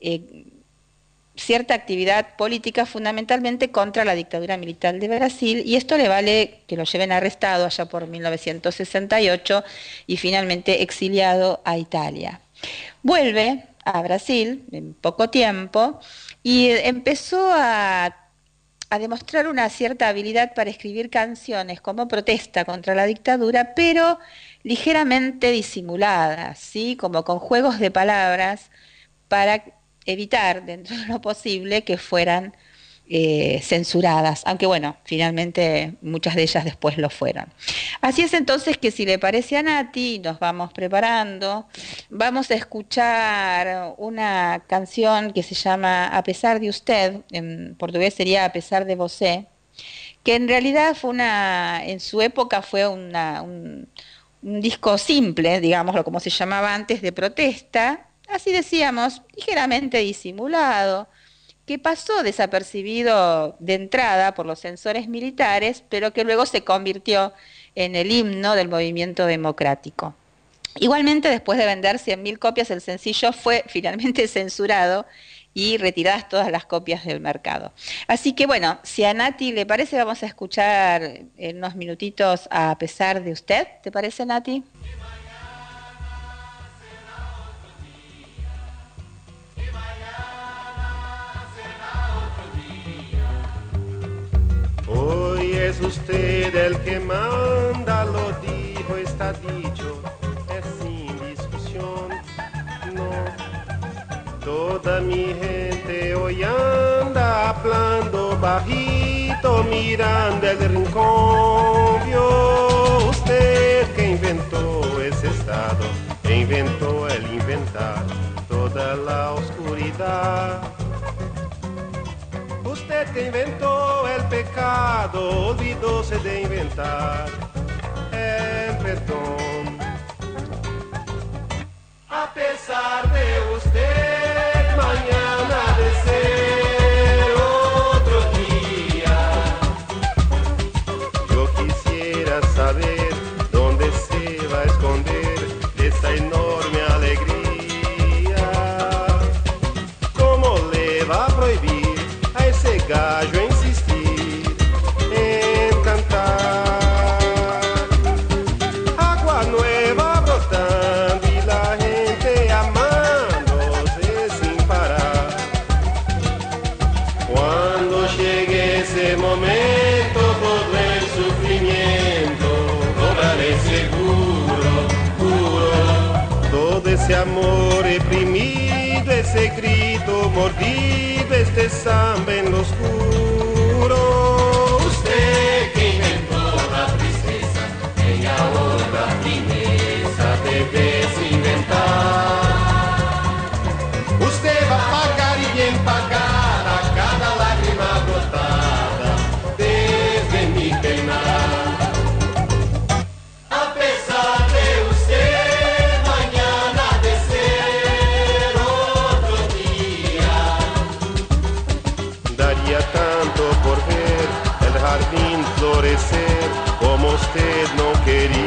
cierta actividad política fundamentalmente contra la dictadura militar de Brasil, y esto le vale que lo lleven arrestado allá por 1968 y finalmente exiliado a Italia. Vuelve a Brasil en poco tiempo y empezó a demostrar una cierta habilidad para escribir canciones como protesta contra la dictadura, pero ligeramente disimuladas, ¿sí? Como con juegos de palabras para evitar, dentro de lo posible, que fueran censuradas, aunque bueno, finalmente muchas de ellas después lo fueron. Así es entonces que, si le parece a Nati, nos vamos preparando, vamos a escuchar una canción que se llama A pesar de usted, en portugués sería A pesar de você, que en realidad fue en su época fue un disco simple, digámoslo como se llamaba antes, de protesta, así decíamos, ligeramente disimulado, que pasó desapercibido de entrada por los censores militares, pero que luego se convirtió en el himno del movimiento democrático. Igualmente, después de vender 100.000 copias, el sencillo fue finalmente censurado y retiradas todas las copias del mercado. Así que bueno, si a Nati le parece, vamos a escuchar en unos minutitos A pesar de usted. ¿Te parece, Nati? Hoy es usted el que manda, lo dijo, está dicho, es sin discusión, no. Toda mi gente hoy anda hablando bajito, mirando el rincón. Vio usted que inventó ese estado, e inventó el inventar toda la oscuridad. Usted que inventó el pecado, olvidóse de inventar el perdón. A pesar de usted, mañana ha de ser otro día. Yo quisiera saber dónde se va a esconder esa enorme alegría. ¿Cómo le va a prohibir a ese gallo insistir en cantar? Agua nueva brotando y la gente amándose sin parar. Cuando llegue ese momento, todo el sufrimiento cobraré seguro, juro. Todo ese amor reprimido, ese grito mordido, este samba en lo oscuro. Usted que inventó la tristeza, ella ahora la fineza debe inventar. Usted va a pagar y bien pagada cada lágrima brotada desde mi penar. A pesar de usted, mañana ha de ser otro día. Daría tanto por ver el jardín florecer como usted no quería.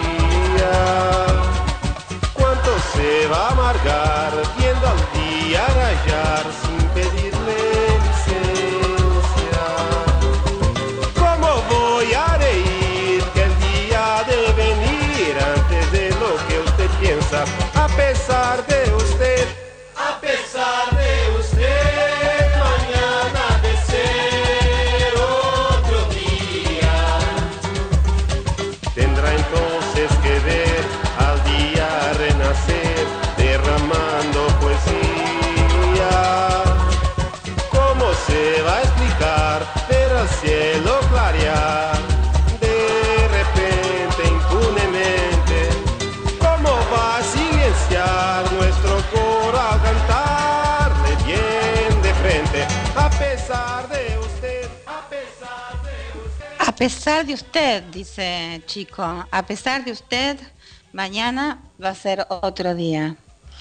Cuánto se va a amargar viendo al día rayar sin pedirle licencia. a pesar de usted, a pesar de usted, mañana ha de ser otro día. Tendrá entonces que ver al día renacer, derramando poesía. ¿Cómo se va a explicar ver al cielo clarear de repente, impunemente? ¿Cómo va a silenciar nuestro coro al cantarle bien de frente? A pesar de usted, a pesar de usted. A pesar de usted, dice Chico, a pesar de usted, mañana va a ser otro día.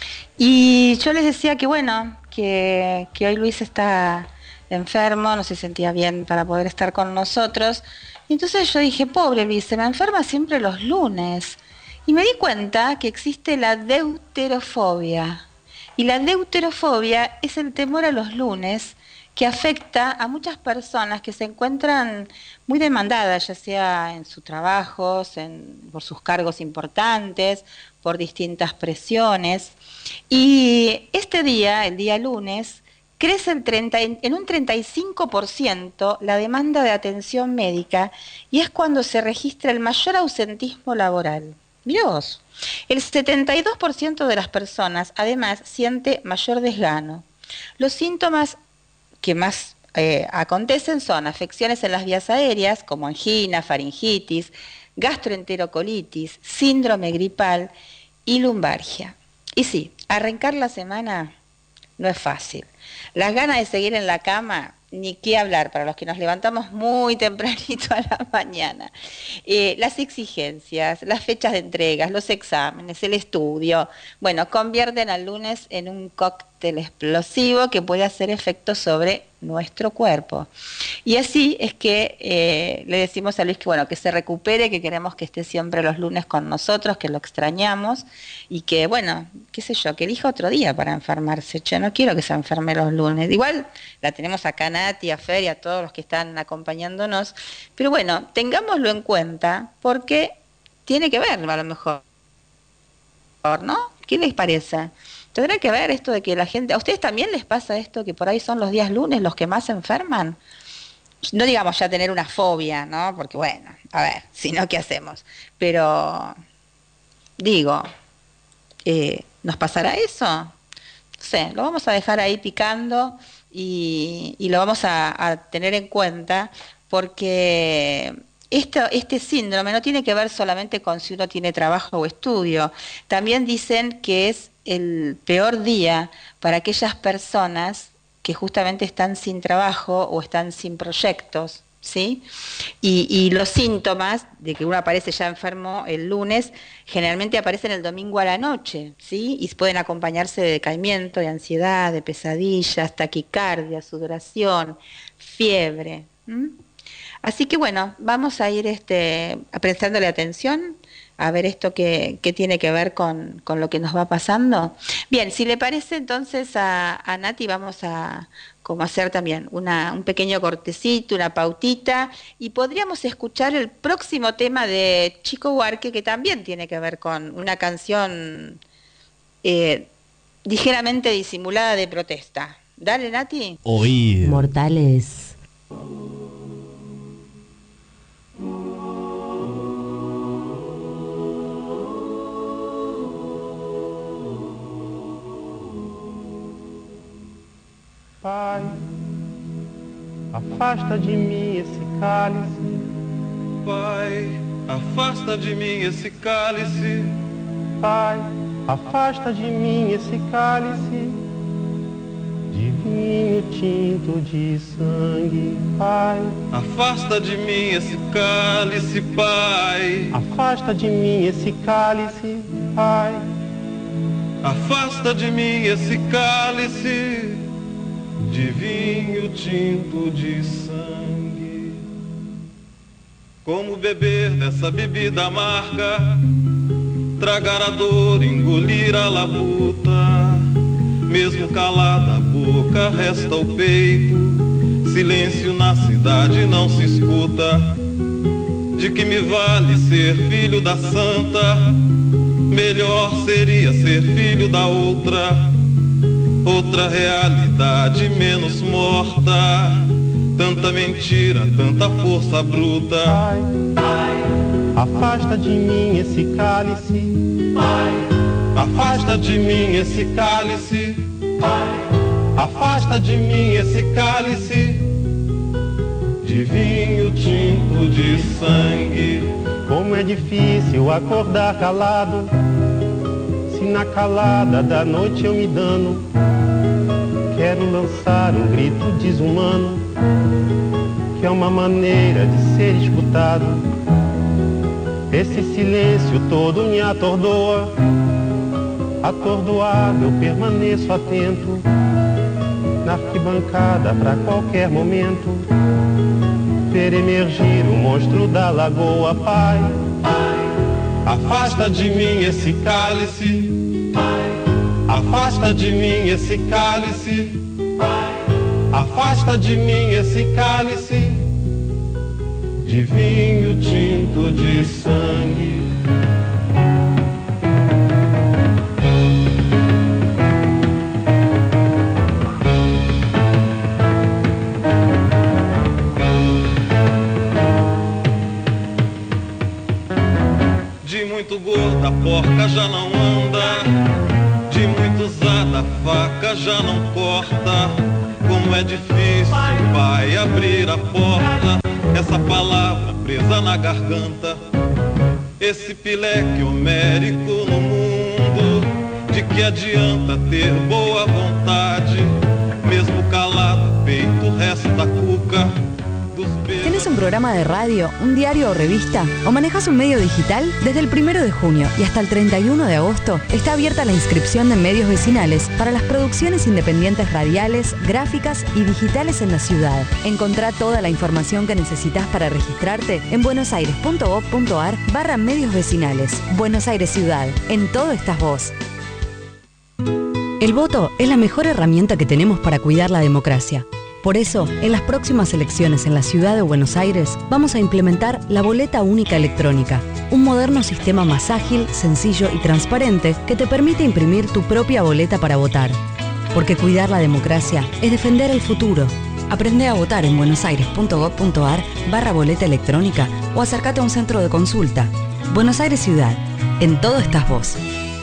Y yo les decía que bueno, que hoy Luis está enfermo, no se sentía bien para poder estar con nosotros. Y entonces yo dije, pobre Luis, se me enferma siempre los lunes. Y me di cuenta que existe la deuterofobia. Y la deuterofobia es el temor a los lunes que afecta a muchas personas que se encuentran muy demandadas, ya sea en sus trabajos, por sus cargos importantes, por distintas presiones. Y este día, el día lunes, crece en un 35% la demanda de atención médica y es cuando se registra el mayor ausentismo laboral. Mirá vos, el 72% de las personas además siente mayor desgano. Los síntomas que más acontecen son afecciones en las vías aéreas como angina, faringitis, gastroenterocolitis, síndrome gripal y lumbalgia. Y sí, arrancar la semana no es fácil. Las ganas de seguir en la cama, ni qué hablar para los que nos levantamos muy tempranito a la mañana. Las exigencias, las fechas de entregas, los exámenes, el estudio, bueno, convierten al lunes en un cóctel explosivo que puede hacer efecto sobre nuestro cuerpo. Y así es que le decimos a Luis que bueno, que se recupere, que queremos que esté siempre los lunes con nosotros, que lo extrañamos y que bueno, qué sé yo, que elija otro día para enfermarse. Yo no quiero que se enferme los lunes. Igual la tenemos acá a Nati, a Fer y a todos los que están acompañándonos, pero bueno, tengámoslo en cuenta porque tiene que ver a lo mejor, ¿no? ¿Qué les parece? ¿Tendrá que ver esto de que la gente... ¿A ustedes también les pasa esto que por ahí son los días lunes los que más se enferman? No digamos ya tener una fobia, ¿no? Porque bueno, a ver, si no, ¿qué hacemos? Pero, digo, ¿nos pasará eso? No sé, lo vamos a dejar ahí picando y lo vamos a tener en cuenta porque... Este síndrome no tiene que ver solamente con si uno tiene trabajo o estudio. También dicen que es el peor día para aquellas personas que justamente están sin trabajo o están sin proyectos, ¿sí? Y los síntomas de que uno aparece ya enfermo el lunes generalmente aparecen el domingo a la noche, ¿sí? Y pueden acompañarse de decaimiento, de ansiedad, de pesadillas, taquicardia, sudoración, fiebre. Así que bueno, vamos a ir prestándole atención a ver esto que tiene que ver con lo que nos va pasando. Bien, si le parece entonces a Nati vamos a como hacer también un pequeño cortecito, una pautita, y podríamos escuchar el próximo tema de Chico Buarque que también tiene que ver con una canción ligeramente disimulada de protesta. Dale, Nati. Oír. Mortales. Pai, afasta de mim esse cálice. Pai, afasta de mim esse cálice. Pai, afasta de mim esse cálice de vinho tinto de sangue. Pai, afasta de mim esse cálice, Pai. Afasta de mim esse cálice, Pai. Afasta de mim esse cálice de vinho tinto de sangue. Como beber dessa bebida amarga, tragar a dor, engolir a labuta. Mesmo calada a boca, resta o peito. Silêncio na cidade não se escuta. De que me vale ser filho da santa? Melhor seria ser filho da outra realidade menos morta. Tanta mentira, tanta força bruta. Pai, afasta de mim esse cálice. Pai, afasta de mim esse cálice. Pai, afasta de mim esse cálice de vinho tinto de sangue. Como é difícil acordar calado, se na calada da noite eu me dano. Quero lançar um grito desumano, que é uma maneira de ser escutado. Esse silêncio todo me atordoa. Atordoado eu permaneço atento, na arquibancada pra qualquer momento ver emergir o monstro da lagoa. Pai, afasta de mim esse cálice. Afasta de mim esse cálice. Afasta de mim esse cálice de vinho tinto de sangue. De muito gorda a porca já não anda, de muito usada a faca já não corta. Como é difícil, pai, abrir a porta, essa palavra presa na garganta. Esse pileque homérico no mundo, de que adianta ter boa vontade? Mesmo calado, peito resta cuca. ¿Tienes un programa de radio, un diario o revista? ¿O manejas un medio digital? Desde el 1 de junio y hasta el 31 de agosto está abierta la inscripción de medios vecinales para las producciones independientes radiales, gráficas y digitales en la ciudad. Encontrá toda la información que necesitas para registrarte en buenosaires.gov.ar/medios vecinales. Buenos Aires Ciudad. En todo estás vos. El voto es la mejor herramienta que tenemos para cuidar la democracia. Por eso, en las próximas elecciones en la ciudad de Buenos Aires, vamos a implementar la boleta única electrónica, un moderno sistema más ágil, sencillo y transparente que te permite imprimir tu propia boleta para votar. Porque cuidar la democracia es defender el futuro. Aprende a votar en buenosaires.gov.ar/boleta electrónica o acércate a un centro de consulta. Buenos Aires Ciudad. En todo estás vos.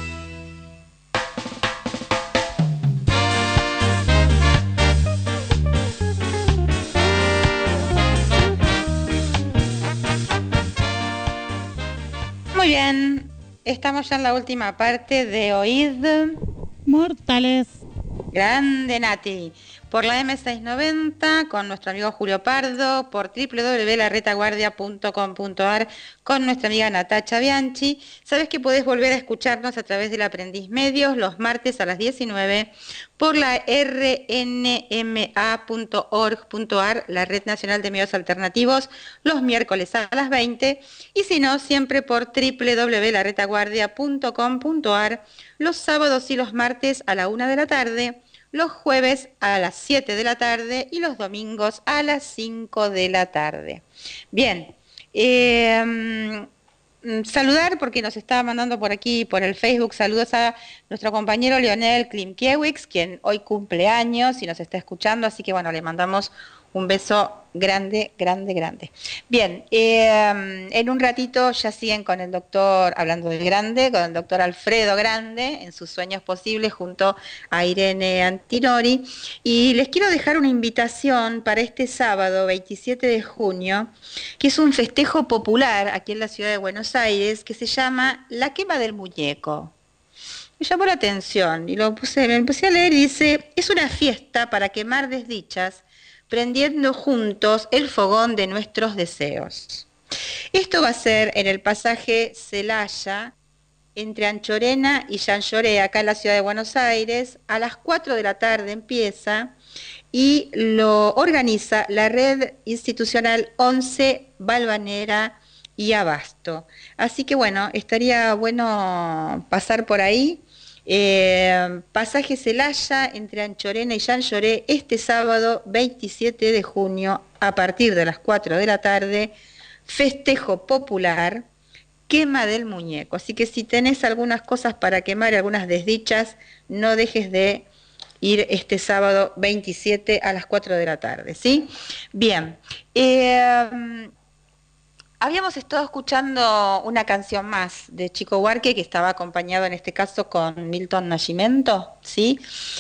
Muy bien, estamos ya en la última parte de Oíd Mortales. Grande Nati, por la M690 con nuestro amigo Julio Pardo, por www.laretaguardia.com.ar con nuestra amiga Natacha Bianchi. Sabes que podés volver a escucharnos a través del Aprendiz Medios los martes a las 19 por la rnma.org.ar, la Red Nacional de Medios Alternativos, los miércoles a las 20 y si no, siempre por www.laretaguardia.com.ar los sábados y los martes a la 1 de la tarde, los jueves a las 7 de la tarde y los domingos a las 5 de la tarde. Bien, saludar porque nos estaba mandando por aquí, por el Facebook, saludos a nuestro compañero Leonel Klimkiewicz, quien hoy cumple años y nos está escuchando, así que bueno, le mandamos un beso grande, grande, grande. Bien, en un ratito ya siguen con el doctor, hablando del Grande, con el doctor Alfredo Grande, en sus sueños posibles, junto a Irene Antinori. Y les quiero dejar una invitación para este sábado, 27 de junio, que es un festejo popular aquí en la ciudad de Buenos Aires, que se llama La Quema del Muñeco. Me llamó la atención y me puse a leer y dice, es una fiesta para quemar desdichas, prendiendo juntos el fogón de nuestros deseos. Esto va a ser en el pasaje Celaya, entre Anchorena y Jean Lloré, acá en la ciudad de Buenos Aires. A las 4 de la tarde empieza y lo organiza la red institucional 11 Balvanera y Abasto. Así que bueno, estaría bueno pasar por ahí. Pasaje Celaya entre Anchorena y Jean Lloré este sábado 27 de junio a partir de las 4 de la tarde, festejo popular quema del muñeco. Así que si tenés algunas cosas para quemar y algunas desdichas, no dejes de ir este sábado 27 a las 4 de la tarde, ¿sí? Bien. Habíamos estado escuchando una canción más de Chico Buarque, que estaba acompañado en este caso con Milton Nascimento, ¿sí?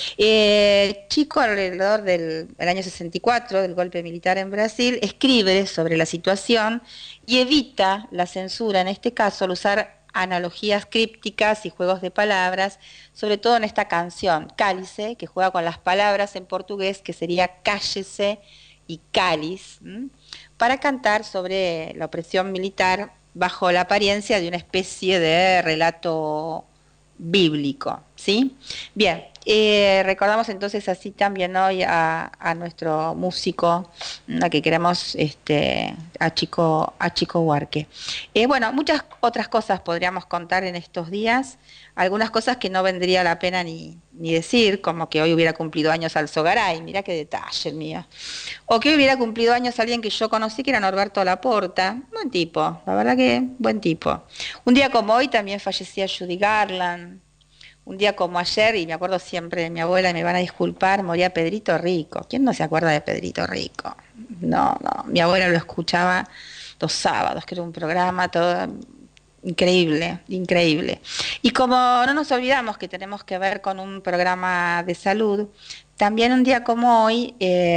Chico, alrededor del año 64, del golpe militar en Brasil, escribe sobre la situación y evita la censura, en este caso, al usar analogías crípticas y juegos de palabras, sobre todo en esta canción, Cálice, que juega con las palabras en portugués, que sería cállese y cáliz, para cantar sobre la opresión militar bajo la apariencia de una especie de relato bíblico, ¿sí? Bien, recordamos entonces así también hoy a nuestro músico, a que queremos a Chico Buarque. Bueno, muchas otras cosas podríamos contar en estos días, algunas cosas que no vendría la pena ni decir, como que hoy hubiera cumplido años Alzogaray, mirá qué detalle el mío, o que hoy hubiera cumplido años alguien que yo conocí, que era Norberto Laporta, buen tipo, la verdad que buen tipo. Un día como hoy también fallecía Judy Garland. Un día como ayer, y me acuerdo siempre de mi abuela, y me van a disculpar, moría Pedrito Rico. ¿Quién no se acuerda de Pedrito Rico? No, mi abuela lo escuchaba los sábados, que era un programa todo increíble, increíble. Y como no nos olvidamos que tenemos que ver con un programa de salud, también un día como hoy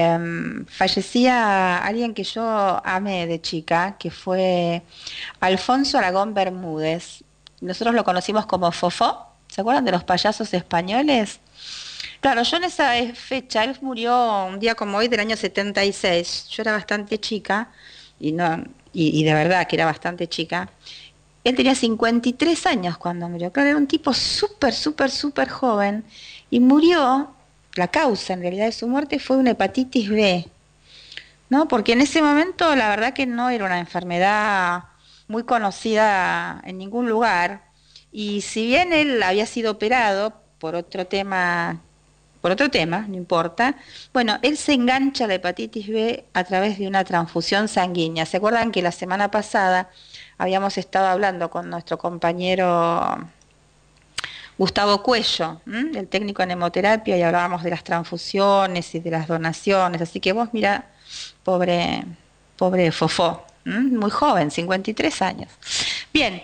fallecía alguien que yo amé de chica, que fue Alfonso Aragón Bermúdez. Nosotros lo conocimos como Fofó. ¿Se acuerdan de los payasos españoles? Claro, yo en esa fecha, él murió un día como hoy del año 76, yo era bastante chica, y de verdad que era bastante chica. Él tenía 53 años cuando murió, claro, era un tipo súper joven, y murió, la causa en realidad de su muerte fue una hepatitis B, ¿no? Porque en ese momento la verdad que no era una enfermedad muy conocida en ningún lugar. Y si bien él había sido operado por otro tema, no importa, bueno, él se engancha a la hepatitis B a través de una transfusión sanguínea. ¿Se acuerdan que la semana pasada habíamos estado hablando con nuestro compañero Gustavo Cuello, el técnico en hemoterapia, y hablábamos de las transfusiones y de las donaciones? Así que vos mirá, pobre Fofó, muy joven, 53 años. Bien,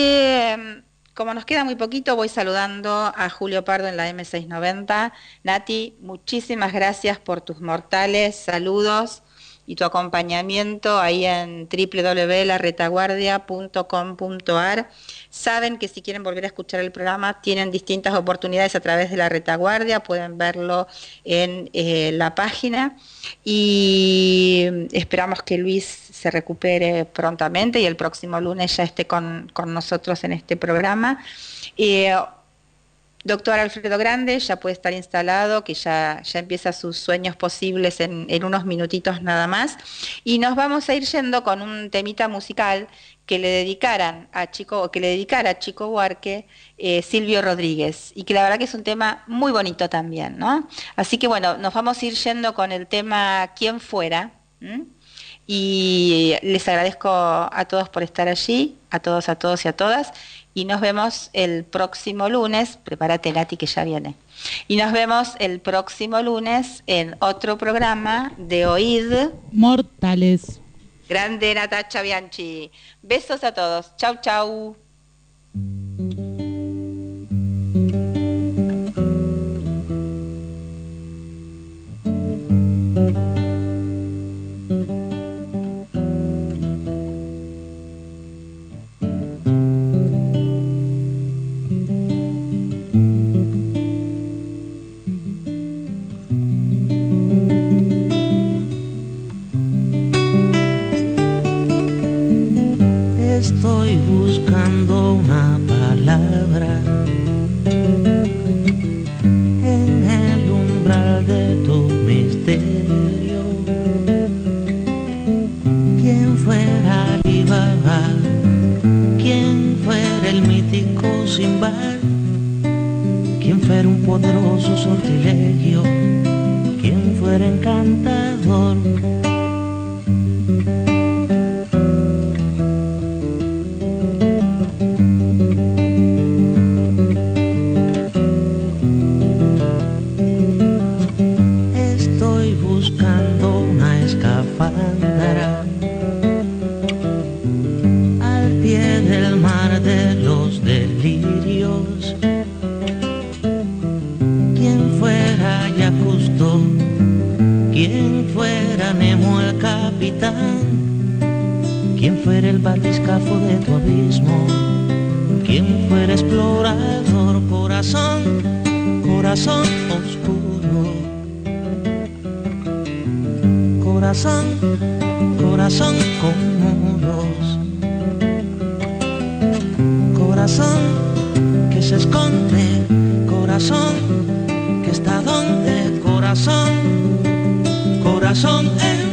como nos queda muy poquito, voy saludando a Julio Pardo en la M690. Nati, muchísimas gracias por tus mortales saludos y tu acompañamiento ahí en www.laretaguardia.com.ar. Saben que si quieren volver a escuchar el programa, tienen distintas oportunidades a través de La Retaguardia, pueden verlo en la página, y esperamos que Luis se recupere prontamente y el próximo lunes ya esté con nosotros en este programa. Doctor Alfredo Grande ya puede estar instalado, que ya empieza sus sueños posibles en unos minutitos nada más, y nos vamos a ir yendo con un temita musical que le dedicara a Chico Buarque, Silvio Rodríguez, y que la verdad que es un tema muy bonito también, ¿no? Así que bueno, nos vamos a ir yendo con el tema Quien Fuera, y les agradezco a todos por estar allí, a todos y a todas, y nos vemos el próximo lunes. Prepárate, Nati, que ya viene. Y nos vemos el próximo lunes en otro programa de Oíd Mortales. Grande, Natacha Bianchi. Besos a todos. Chau, chau. Estoy buscando una palabra en el umbral de tu misterio. ¿Quién fuera Alibaba? ¿Quién fuera el mítico Simba? ¿Quién fuera un poderoso sortilegio? ¿Quién fuera encantador? escafo de tu abismo. Quien fuera explorador, corazón, corazón oscuro. Corazón, corazón con muros. Corazón que se esconde, corazón que está donde, corazón, corazón en